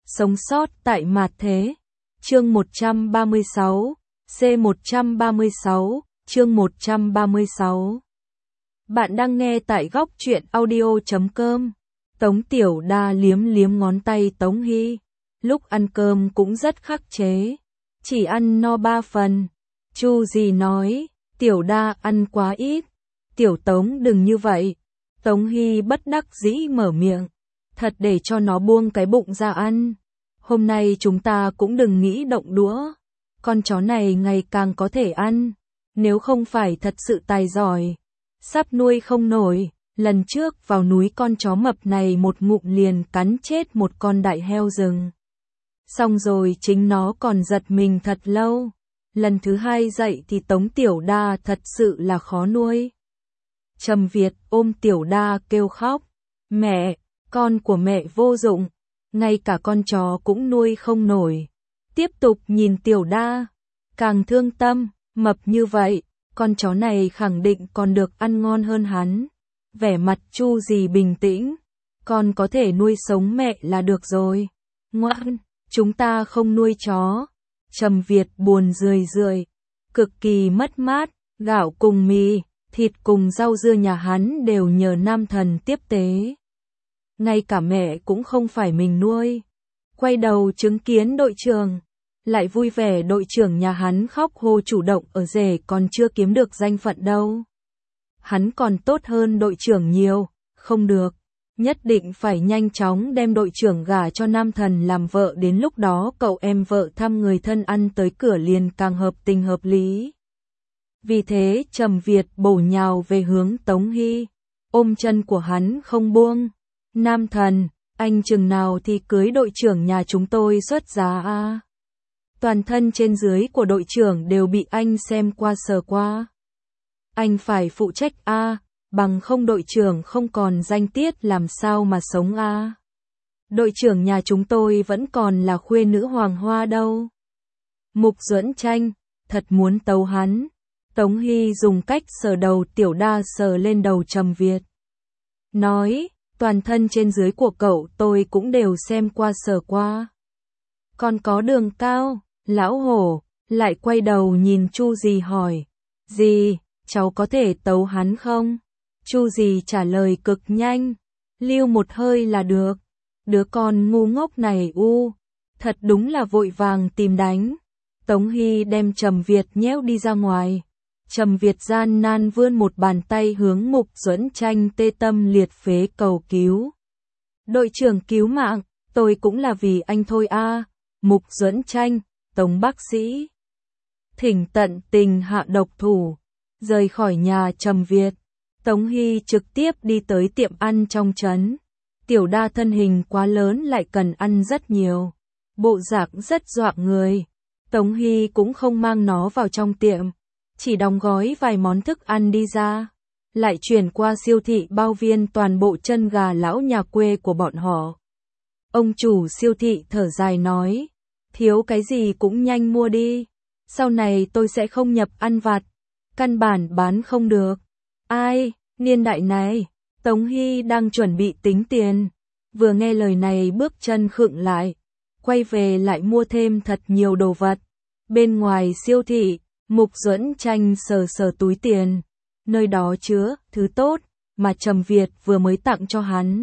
Sống sót tại mạt thế. Chương 136, C136, chương 136. Bạn đang nghe tại góc truyện audio.com. Tống Tiểu Đa liếm liếm ngón tay Tống Hy. Lúc ăn cơm cũng rất khắc chế. Chỉ ăn no 3 phần. Chu Dì nói, Tiểu Đa ăn quá ít. Tiểu Tống đừng như vậy. Tống Hy bất đắc dĩ mở miệng. Thật để cho nó buông cái bụng ra ăn. Hôm nay chúng ta cũng đừng nghĩ động đũa. Con chó này ngày càng có thể ăn. Nếu không phải thật sự tài giỏi. Sắp nuôi không nổi. Lần trước vào núi con chó mập này một ngụm liền cắn chết một con đại heo rừng. Xong rồi chính nó còn giật mình thật lâu. Lần thứ hai dậy thì Tống Tiểu Đa thật sự là khó nuôi. Trầm Việt ôm Tiểu Đa kêu khóc. Mẹ, con của mẹ vô dụng. Ngay cả con chó cũng nuôi không nổi. Tiếp tục nhìn Tiểu Đa. Càng thương tâm, mập như vậy. Con chó này khẳng định còn được ăn ngon hơn hắn. Vẻ mặt Chu Dì bình tĩnh. Con có thể nuôi sống mẹ là được rồi. Ngoan, chúng ta không nuôi chó. Trầm Việt buồn rười rượi. Cực kỳ mất mát. Gạo cùng mì, thịt cùng rau dưa nhà hắn đều nhờ nam thần tiếp tế. Ngay cả mẹ cũng không phải mình nuôi. Quay đầu chứng kiến đội trưởng. Lại vui vẻ đội trưởng nhà hắn khóc hô chủ động ở rể còn chưa kiếm được danh phận đâu. Hắn còn tốt hơn đội trưởng nhiều, không được. Nhất định phải nhanh chóng đem đội trưởng gả cho nam thần làm vợ, đến lúc đó cậu em vợ thăm người thân ăn tới cửa liền càng hợp tình hợp lý. Vì thế Trầm Việt bổ nhào về hướng Tống Hy, ôm chân của hắn không buông. Nam thần, anh chừng nào thì cưới đội trưởng nhà chúng tôi xuất giá a? Toàn thân trên dưới của đội trưởng đều bị anh xem qua sờ qua. Anh phải phụ trách a, bằng không đội trưởng không còn danh tiết làm sao mà sống a. Đội trưởng nhà chúng tôi vẫn còn là khuê nữ hoàng hoa đâu. Mục Duẫn Tranh, thật muốn tấu hắn. Tống Hy dùng cách sờ đầu Tiểu Đa sờ lên đầu Trầm Việt. Nói, toàn thân trên dưới của cậu tôi cũng đều xem qua sờ qua. Còn có Đường Cao, lão hổ, lại quay đầu nhìn Chu Dì hỏi. Dì, cháu có thể tấu hắn không? Chu Dì trả lời cực nhanh. Lưu một hơi là được. Đứa con ngu ngốc này thật đúng là vội vàng tìm đánh. Tống Hy đem Trầm Việt nhéo đi ra ngoài. Trầm Việt gian nan vươn một bàn tay hướng Mục Duẫn Tranh tê tâm liệt phế cầu cứu. Đội trưởng cứu mạng, tôi cũng là vì anh thôi a. Mục Duẫn Tranh, Tống bác sĩ. Thỉnh tận tình hạ độc thủ. Rời khỏi nhà Trầm Việt, Tống Hy trực tiếp đi tới tiệm ăn trong trấn. Tiểu Đa thân hình quá lớn lại cần ăn rất nhiều. Bộ dạng rất dọa người. Tống Hy cũng không mang nó vào trong tiệm. Chỉ đóng gói vài món thức ăn đi ra. Lại chuyển qua siêu thị bao viên toàn bộ chân gà lão nhà quê của bọn họ. Ông chủ siêu thị thở dài nói. Thiếu cái gì cũng nhanh mua đi. Sau này tôi sẽ không nhập ăn vặt. Căn bản bán không được. Ai, niên đại này. Tống Hy đang chuẩn bị tính tiền. Vừa nghe lời này bước chân khựng lại. Quay về lại mua thêm thật nhiều đồ vật. Bên ngoài siêu thị, Mục Duẫn Tranh sờ sờ túi tiền. Nơi đó chứa thứ tốt mà Trầm Việt vừa mới tặng cho hắn.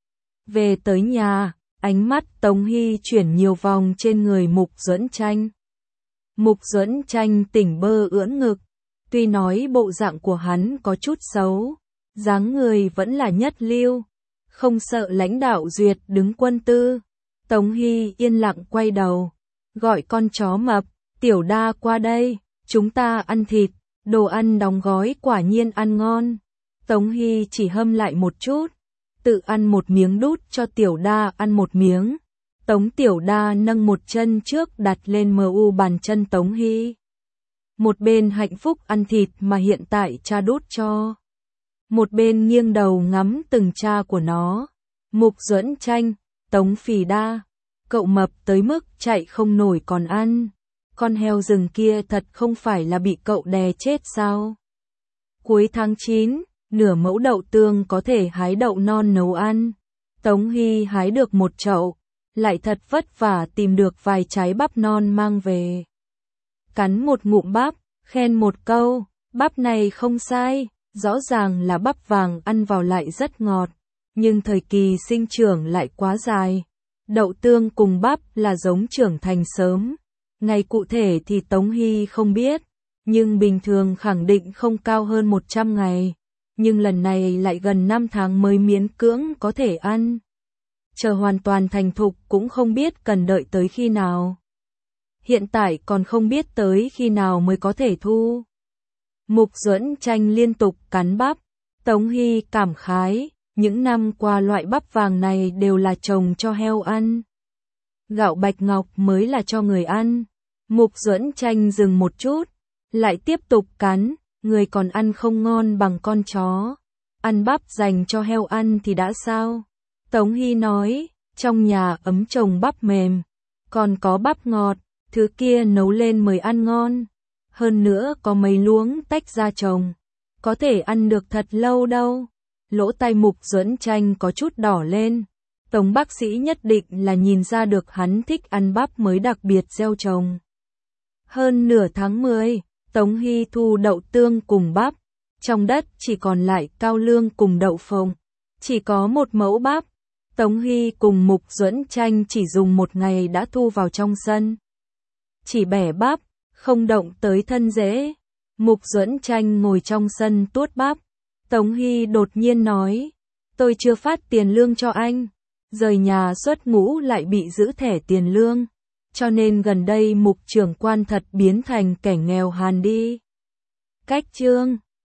Về tới nhà, ánh mắt Tống Hy chuyển nhiều vòng trên người Mục Duẫn Tranh. Mục Duẫn Tranh tỉnh bơ ưỡn ngực. Tuy nói bộ dạng của hắn có chút xấu, dáng người vẫn là nhất lưu, không sợ lãnh đạo duyệt đứng quân tư. Tống Hy yên lặng quay đầu, gọi con chó mập, Tiểu Đa qua đây, chúng ta ăn thịt, đồ ăn đóng gói quả nhiên ăn ngon. Tống Hy chỉ hâm lại một chút, tự ăn một miếng đút cho Tiểu Đa ăn một miếng. Tống Tiểu Đa nâng một chân trước đặt lên mu bàn chân Tống Hy. Một bên hạnh phúc ăn thịt mà hiện tại cha đút cho. Một bên nghiêng đầu ngắm từng cha của nó. Mục Duẫn Tranh, Tống Phì Đa, cậu mập tới mức chạy không nổi còn ăn. Con heo rừng kia thật không phải là bị cậu đè chết sao? Cuối tháng 9, nửa mẫu đậu tương có thể hái đậu non nấu ăn. Tống Hy hái được một chậu, lại thật vất vả tìm được vài trái bắp non mang về. Cắn một ngụm bắp, khen một câu, bắp này không sai, rõ ràng là bắp vàng ăn vào lại rất ngọt, nhưng thời kỳ sinh trưởng lại quá dài. Đậu tương cùng bắp là giống trưởng thành sớm. Ngày cụ thể thì Tống Hy không biết, nhưng bình thường khẳng định không cao hơn 100 ngày. Nhưng lần này lại gần 5 tháng mới miễn cưỡng có thể ăn. Chờ hoàn toàn thành thục cũng không biết cần đợi tới khi nào. Hiện tại còn không biết tới khi nào mới có thể thu. Mục Duẫn Tranh liên tục cắn bắp. Tống Hy cảm khái, những năm qua loại bắp vàng này đều là trồng cho heo ăn. Gạo bạch ngọc mới là cho người ăn. Mục Duẫn Tranh dừng một chút, lại tiếp tục cắn, người còn ăn không ngon bằng con chó. Ăn bắp dành cho heo ăn thì đã sao? Tống Hy nói, trong nhà ấm trồng bắp mềm, còn có bắp ngọt, thứ kia nấu lên mới ăn ngon. Hơn nữa có mấy luống tách ra trồng, có thể ăn được thật lâu đâu. Lỗ tai Mục Duẫn Tranh có chút đỏ lên. Tống bác sĩ nhất định là nhìn ra được hắn thích ăn bắp mới đặc biệt gieo trồng. Hơn nửa tháng 10, Tống Hy thu đậu tương cùng bắp. Trong đất chỉ còn lại cao lương cùng đậu phộng. Chỉ có một mẫu bắp. Tống Hy cùng Mục Duẫn Tranh chỉ dùng một ngày đã thu vào trong sân. Chỉ bẻ bắp, không động tới thân rễ. Mục Duẫn Tranh ngồi trong sân tuốt bắp. Tống Hy đột nhiên nói, tôi chưa phát tiền lương cho anh. Rời nhà xuất ngũ lại bị giữ thẻ tiền lương. Cho nên gần đây Mục trưởng quan thật biến thành kẻ nghèo hàn đi. Cách chương